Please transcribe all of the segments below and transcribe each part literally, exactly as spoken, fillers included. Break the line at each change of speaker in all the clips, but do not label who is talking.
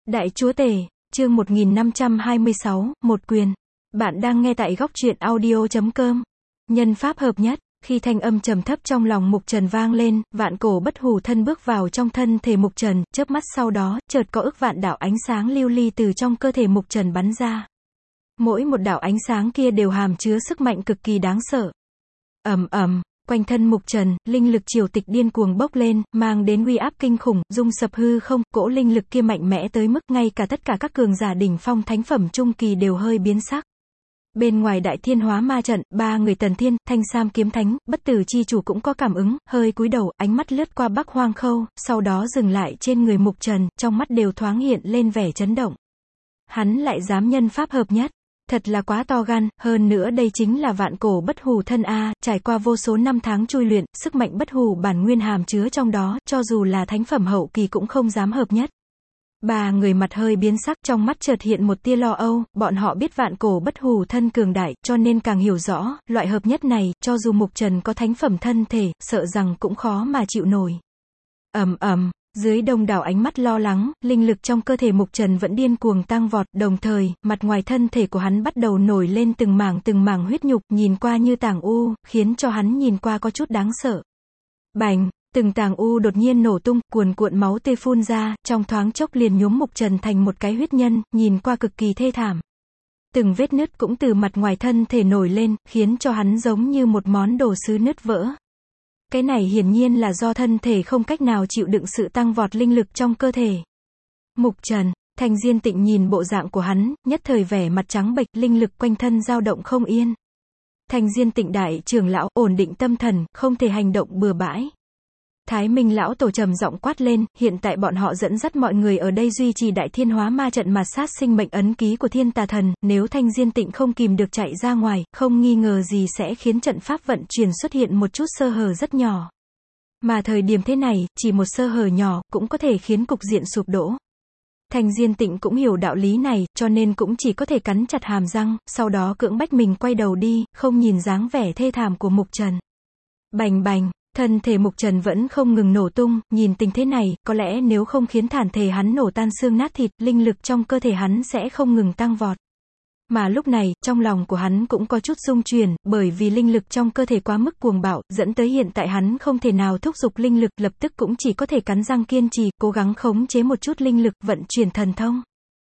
Đại Chúa Tể, chương một nghìn năm trăm hai mươi sáu, một quyền. Bạn đang nghe tại góc truyện audio chấm com. Nhân pháp hợp nhất, khi thanh âm trầm thấp trong lòng Mục Trần vang lên, vạn cổ bất hủ thân bước vào trong thân thể Mục Trần, chớp mắt sau đó, chợt có ức vạn đạo ánh sáng lưu ly từ trong cơ thể Mục Trần bắn ra. Mỗi một đạo ánh sáng kia đều hàm chứa sức mạnh cực kỳ đáng sợ. Ầm ầm. Quanh thân Mục Trần, linh lực triều tịch điên cuồng bốc lên, mang đến uy áp kinh khủng, rung sập hư không, cỗ linh lực kia mạnh mẽ tới mức ngay cả tất cả các cường giả đỉnh phong thánh phẩm trung kỳ đều hơi biến sắc. Bên ngoài Đại Thiên Hóa Ma trận, ba người Tần Thiên, Thanh Sam Kiếm Thánh, Bất Tử Chi Chủ cũng có cảm ứng, hơi cúi đầu, ánh mắt lướt qua Bắc Hoang Khâu, sau đó dừng lại trên người Mục Trần, trong mắt đều thoáng hiện lên vẻ chấn động. Hắn lại dám nhân pháp hợp nhất. Thật là quá to gan, hơn nữa đây chính là vạn cổ bất hủ thân A, trải qua vô số năm tháng chui luyện, sức mạnh bất hủ bản nguyên hàm chứa trong đó, cho dù là thánh phẩm hậu kỳ cũng không dám hợp nhất. Ba người mặt hơi biến sắc, trong mắt chợt hiện một tia lo âu, bọn họ biết vạn cổ bất hủ thân cường đại, cho nên càng hiểu rõ, loại hợp nhất này, cho dù Mục Trần có thánh phẩm thân thể, sợ rằng cũng khó mà chịu nổi. Ầm ầm. Dưới đông đảo ánh mắt lo lắng, linh lực trong cơ thể Mục Trần vẫn điên cuồng tăng vọt, đồng thời, mặt ngoài thân thể của hắn bắt đầu nổi lên từng mảng từng mảng huyết nhục, nhìn qua như tảng u, khiến cho hắn nhìn qua có chút đáng sợ. Bành, từng tảng u đột nhiên nổ tung, cuồn cuộn máu tươi phun ra, trong thoáng chốc liền nhuốm Mục Trần thành một cái huyết nhân, nhìn qua cực kỳ thê thảm. Từng vết nứt cũng từ mặt ngoài thân thể nổi lên, khiến cho hắn giống như một món đồ sứ nứt vỡ. Cái này hiển nhiên là do thân thể không cách nào chịu đựng sự tăng vọt linh lực trong cơ thể. Mục Trần, Thành Diên Tịnh nhìn bộ dạng của hắn, nhất thời vẻ mặt trắng bệch, linh lực quanh thân dao động không yên. Thành Diên Tịnh đại trưởng lão, ổn định tâm thần, không thể hành động bừa bãi. Thái Minh lão tổ trầm giọng quát lên, hiện tại bọn họ dẫn dắt mọi người ở đây duy trì Đại Thiên Hóa Ma trận mà sát sinh mệnh ấn ký của Thiên Tà Thần, nếu Thanh Diên Tịnh không kìm được chạy ra ngoài, không nghi ngờ gì sẽ khiến trận pháp vận chuyển xuất hiện một chút sơ hở rất nhỏ. Mà thời điểm thế này, chỉ một sơ hở nhỏ, cũng có thể khiến cục diện sụp đổ. Thanh Diên Tịnh cũng hiểu đạo lý này, cho nên cũng chỉ có thể cắn chặt hàm răng, sau đó cưỡng bách mình quay đầu đi, không nhìn dáng vẻ thê thảm của Mục Trần. Bành bành. Thân thể Mục Trần vẫn không ngừng nổ tung, nhìn tình thế này, có lẽ nếu không khiến thản thể hắn nổ tan xương nát thịt, linh lực trong cơ thể hắn sẽ không ngừng tăng vọt. Mà lúc này, trong lòng của hắn cũng có chút rung chuyển, bởi vì linh lực trong cơ thể quá mức cuồng bạo, dẫn tới hiện tại hắn không thể nào thúc giục linh lực, lập tức cũng chỉ có thể cắn răng kiên trì, cố gắng khống chế một chút linh lực, vận chuyển thần thông.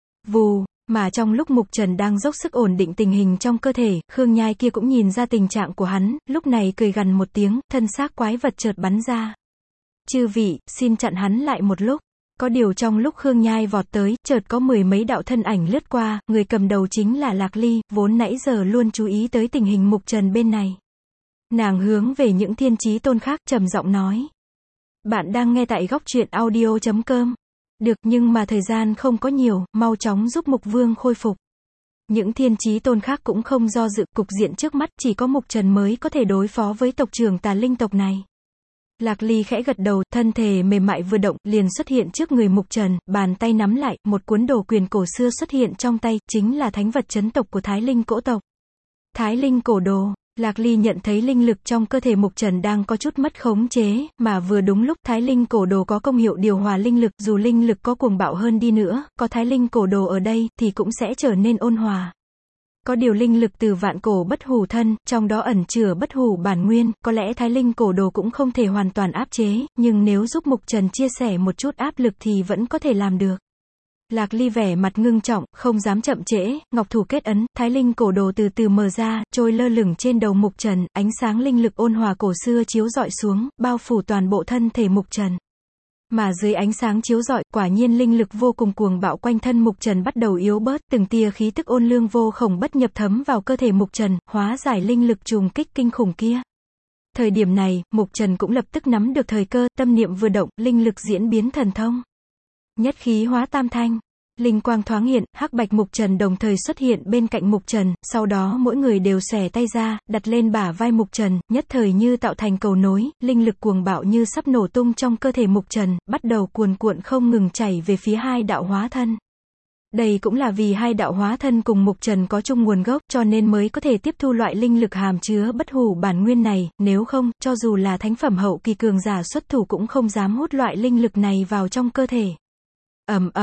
Vù. Mà trong lúc Mục Trần đang dốc sức ổn định tình hình trong cơ thể, Khương Nhai kia cũng nhìn ra tình trạng của hắn, lúc này cười gằn một tiếng, thân xác quái vật chợt bắn ra. Chư vị, xin chặn hắn lại một lúc. Có điều trong lúc Khương Nhai vọt tới, chợt có mười mấy đạo thân ảnh lướt qua, người cầm đầu chính là Lạc Ly, vốn nãy giờ luôn chú ý tới tình hình Mục Trần bên này. Nàng hướng về những thiên chí tôn khác, trầm giọng nói. Bạn đang nghe tại góc truyện audio chấm com. Được, nhưng mà thời gian không có nhiều, mau chóng giúp Mục Vương khôi phục. Những thiên chí tôn khác cũng không do dự, cục diện trước mắt chỉ có Mục Trần mới có thể đối phó với tộc trưởng tà linh tộc này. Lạc Ly khẽ gật đầu, thân thể mềm mại vừa động, liền xuất hiện trước người Mục Trần, bàn tay nắm lại, một cuốn đồ quyền cổ xưa xuất hiện trong tay, chính là thánh vật chấn tộc của Thái Linh cổ tộc. Thái Linh cổ đồ. Lạc Ly nhận thấy linh lực trong cơ thể Mục Trần đang có chút mất khống chế, mà vừa đúng lúc Thái Linh cổ đồ có công hiệu điều hòa linh lực, dù linh lực có cuồng bạo hơn đi nữa, có Thái Linh cổ đồ ở đây, thì cũng sẽ trở nên ôn hòa. Có điều linh lực từ vạn cổ bất hủ thân, trong đó ẩn chứa bất hủ bản nguyên, có lẽ Thái Linh cổ đồ cũng không thể hoàn toàn áp chế, nhưng nếu giúp Mục Trần chia sẻ một chút áp lực thì vẫn có thể làm được. Lạc Ly vẻ mặt ngưng trọng, không dám chậm trễ, ngọc thủ kết ấn, Thái Linh cổ đồ từ từ mở ra, trôi lơ lửng trên đầu Mục Trần, ánh sáng linh lực ôn hòa cổ xưa chiếu rọi xuống, bao phủ toàn bộ thân thể Mục Trần. Mà dưới ánh sáng chiếu rọi, quả nhiên linh lực vô cùng cuồng bạo quanh thân Mục Trần bắt đầu yếu bớt, từng tia khí tức ôn lương vô khổng bất nhập thấm vào cơ thể Mục Trần, hóa giải linh lực trùng kích kinh khủng kia. Thời điểm này, Mục Trần cũng lập tức nắm được thời cơ, tâm niệm vừa động, linh lực diễn biến thần thông. Nhất khí hóa tam thanh. Linh quang thoáng hiện, hắc bạch Mục Trần đồng thời xuất hiện bên cạnh Mục Trần, sau đó mỗi người đều xòe tay ra, đặt lên bả vai Mục Trần, nhất thời như tạo thành cầu nối, linh lực cuồng bạo như sắp nổ tung trong cơ thể Mục Trần, bắt đầu cuồn cuộn không ngừng chảy về phía hai đạo hóa thân. Đây cũng là vì hai đạo hóa thân cùng Mục Trần có chung nguồn gốc, cho nên mới có thể tiếp thu loại linh lực hàm chứa bất hủ bản nguyên này, nếu không, cho dù là thánh phẩm hậu kỳ cường giả xuất thủ cũng không dám hút loại linh lực này vào trong cơ thể. Ầm ầm.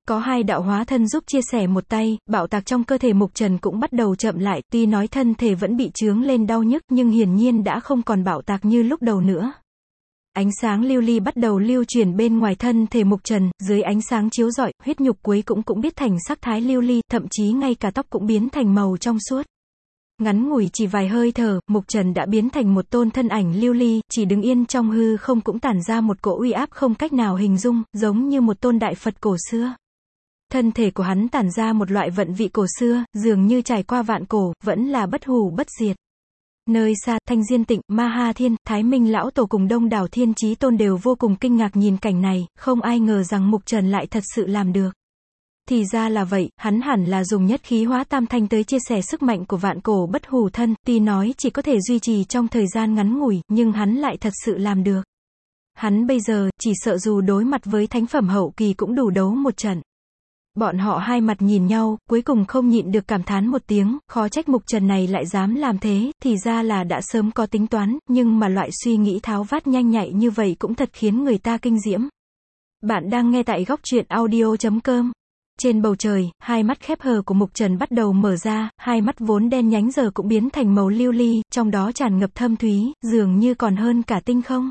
Có hai đạo hóa thân giúp chia sẻ một tay, bạo tạc trong cơ thể Mục Trần cũng bắt đầu chậm lại, tuy nói thân thể vẫn bị chướng lên đau nhức nhưng hiển nhiên đã không còn bạo tạc như lúc đầu nữa. Ánh sáng lưu ly bắt đầu lưu chuyển bên ngoài thân thể Mục Trần, dưới ánh sáng chiếu rọi, huyết nhục cuối cũng cũng biết thành sắc thái lưu ly, thậm chí ngay cả tóc cũng biến thành màu trong suốt. Ngắn ngủi chỉ vài hơi thở, Mục Trần đã biến thành một tôn thân ảnh lưu ly, chỉ đứng yên trong hư không cũng tản ra một cỗ uy áp không cách nào hình dung, giống như một tôn đại Phật cổ xưa. Thân thể của hắn tản ra một loại vận vị cổ xưa, dường như trải qua vạn cổ, vẫn là bất hủ bất diệt. Nơi xa, Thanh Diên Tịnh, Ma Ha Thiên, Thái Minh Lão Tổ cùng đông đảo thiên chí tôn đều vô cùng kinh ngạc nhìn cảnh này, không ai ngờ rằng Mục Trần lại thật sự làm được. Thì ra là vậy, hắn hẳn là dùng nhất khí hóa tam thanh tới chia sẻ sức mạnh của vạn cổ bất hủ thân, tuy nói chỉ có thể duy trì trong thời gian ngắn ngủi, nhưng hắn lại thật sự làm được. Hắn bây giờ, chỉ sợ dù đối mặt với thánh phẩm hậu kỳ cũng đủ đấu một trận. Bọn họ hai mặt nhìn nhau, cuối cùng không nhịn được cảm thán một tiếng, khó trách Mục Trần này lại dám làm thế, thì ra là đã sớm có tính toán, nhưng mà loại suy nghĩ tháo vát nhanh nhạy như vậy cũng thật khiến người ta kinh diễm. Bạn đang nghe tại góc truyện audio chấm com. Trên bầu trời, hai mắt khép hờ của Mục Trần bắt đầu mở ra, hai mắt vốn đen nhánh giờ cũng biến thành màu lưu ly, trong đó tràn ngập thâm thúy, dường như còn hơn cả tinh không.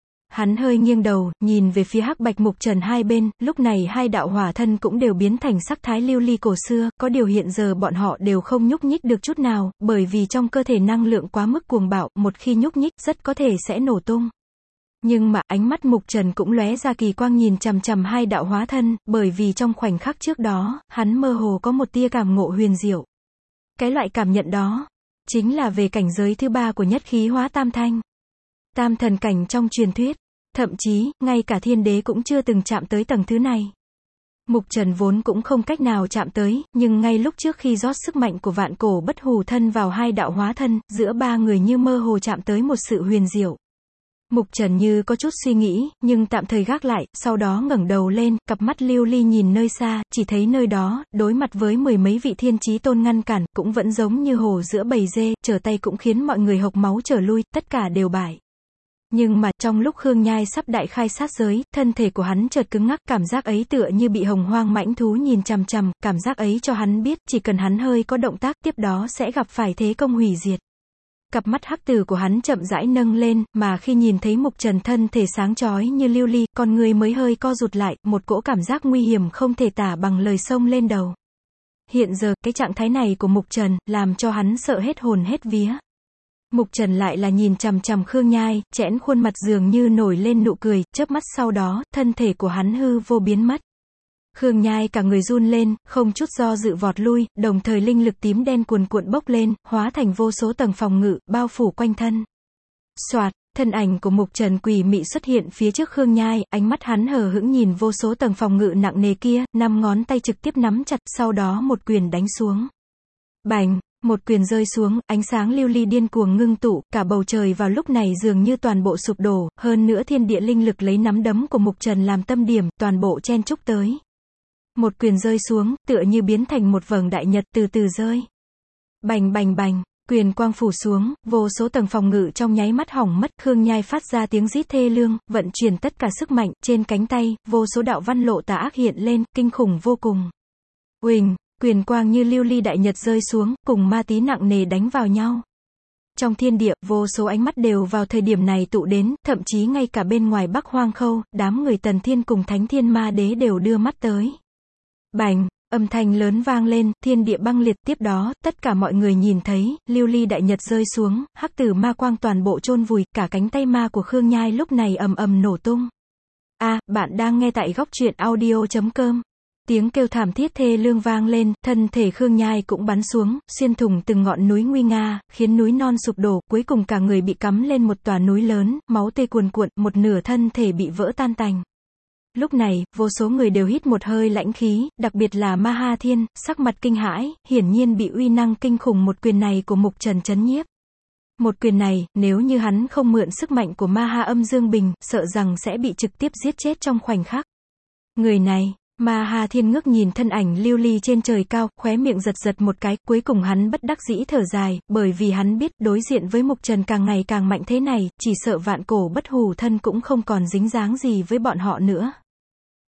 Hắn hơi nghiêng đầu, nhìn về phía hắc bạch Mục Trần hai bên, lúc này hai đạo hỏa thân cũng đều biến thành sắc thái lưu ly cổ xưa, có điều hiện giờ bọn họ đều không nhúc nhích được chút nào, bởi vì trong cơ thể năng lượng quá mức cuồng bạo, một khi nhúc nhích, rất có thể sẽ nổ tung. Nhưng mà, ánh mắt Mục Trần cũng lóe ra kỳ quang nhìn chằm chằm hai đạo hóa thân, bởi vì trong khoảnh khắc trước đó, hắn mơ hồ có một tia cảm ngộ huyền diệu. Cái loại cảm nhận đó, chính là về cảnh giới thứ ba của nhất khí hóa tam thanh. Tam thần cảnh trong truyền thuyết, thậm chí, ngay cả thiên đế cũng chưa từng chạm tới tầng thứ này. Mục Trần vốn cũng không cách nào chạm tới, nhưng ngay lúc trước khi rót sức mạnh của vạn cổ bất hủ thân vào hai đạo hóa thân, giữa ba người như mơ hồ chạm tới một sự huyền diệu. Mục Trần như có chút suy nghĩ, nhưng tạm thời gác lại, sau đó ngẩng đầu lên, cặp mắt lưu ly nhìn nơi xa, chỉ thấy nơi đó, đối mặt với mười mấy vị thiên chí tôn ngăn cản, cũng vẫn giống như hồ giữa bầy dê, trở tay cũng khiến mọi người hộc máu trở lui, tất cả đều bại. Nhưng mà, trong lúc Khương Nhai sắp đại khai sát giới, thân thể của hắn chợt cứng ngắc, cảm giác ấy tựa như bị hồng hoang mãnh thú nhìn chằm chằm, cảm giác ấy cho hắn biết, chỉ cần hắn hơi có động tác, tiếp đó sẽ gặp phải thế công hủy diệt. Cặp mắt hắc tử của hắn chậm rãi nâng lên, mà khi nhìn thấy Mục Trần thân thể sáng chói như lưu ly, con người mới hơi co rụt lại, một cỗ cảm giác nguy hiểm không thể tả bằng lời xông lên đầu. Hiện giờ, cái trạng thái này của Mục Trần, làm cho hắn sợ hết hồn hết vía. Mục Trần lại là nhìn chằm chằm Khương Nhai, chẽn khuôn mặt dường như nổi lên nụ cười, chớp mắt sau đó, thân thể của hắn hư vô biến mất. Khương Nhai cả người run lên, không chút do dự vọt lui, đồng thời linh lực tím đen cuồn cuộn bốc lên, hóa thành vô số tầng phòng ngự, bao phủ quanh thân. Soạt, thân ảnh của Mục Trần quỷ mị xuất hiện phía trước Khương Nhai, ánh mắt hắn hờ hững nhìn vô số tầng phòng ngự nặng nề kia, năm ngón tay trực tiếp nắm chặt, sau đó một quyền đánh xuống. Bành! Một quyền rơi xuống, ánh sáng lưu ly điên cuồng ngưng tụ, cả bầu trời vào lúc này dường như toàn bộ sụp đổ, hơn nữa thiên địa linh lực lấy nắm đấm của Mục Trần làm tâm điểm, toàn bộ chen chúc tới. Một quyền rơi xuống, tựa như biến thành một vầng đại nhật từ từ rơi. Bành bành bành, quyền quang phủ xuống, vô số tầng phòng ngự trong nháy mắt hỏng mất, Khương Nhai phát ra tiếng rít thê lương, vận chuyển tất cả sức mạnh, trên cánh tay, vô số đạo văn lộ tà ác hiện lên, kinh khủng vô cùng. Uỳnh! Quyền quang như lưu ly đại nhật rơi xuống, cùng ma tí nặng nề đánh vào nhau. Trong thiên địa, vô số ánh mắt đều vào thời điểm này tụ đến, thậm chí ngay cả bên ngoài Bắc Hoang Khâu, đám người Tần Thiên cùng Thánh Thiên Ma Đế đều đưa mắt tới. Bành! Âm thanh lớn vang lên, thiên địa băng liệt, tiếp đó, tất cả mọi người nhìn thấy, lưu ly đại nhật rơi xuống, hắc tử ma quang toàn bộ chôn vùi, cả cánh tay ma của Khương Nhai lúc này ầm ầm nổ tung. A, à, bạn đang nghe tại góc truyện audio chấm com. Tiếng kêu thảm thiết thê lương vang lên, thân thể Khương Nhai cũng bắn xuống, xuyên thủng từng ngọn núi nguy nga, khiến núi non sụp đổ, cuối cùng cả người bị cắm lên một tòa núi lớn, máu tê cuồn cuộn, một nửa thân thể bị vỡ tan tành. Lúc này, vô số người đều hít một hơi lãnh khí, đặc biệt là Ma Ha Thiên, sắc mặt kinh hãi, hiển nhiên bị uy năng kinh khủng một quyền này của Mục Trần chấn nhiếp. Một quyền này, nếu như hắn không mượn sức mạnh của Ma Ha Âm Dương Bình, sợ rằng sẽ bị trực tiếp giết chết trong khoảnh khắc. Người này, Ma Ha Thiên ngước nhìn thân ảnh lưu ly trên trời cao, khóe miệng giật giật một cái, cuối cùng hắn bất đắc dĩ thở dài, bởi vì hắn biết, đối diện với Mục Trần càng ngày càng mạnh thế này, chỉ sợ vạn cổ bất hủ thân cũng không còn dính dáng gì với bọn họ nữa.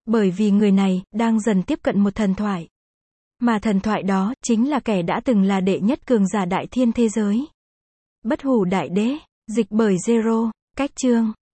Bởi vì người này, đang dần tiếp cận một thần thoại. Mà thần thoại đó, chính là kẻ đã từng là đệ nhất cường giả đại thiên thế giới. Bất hủ đại đế, dịch bởi Zero, cách chương.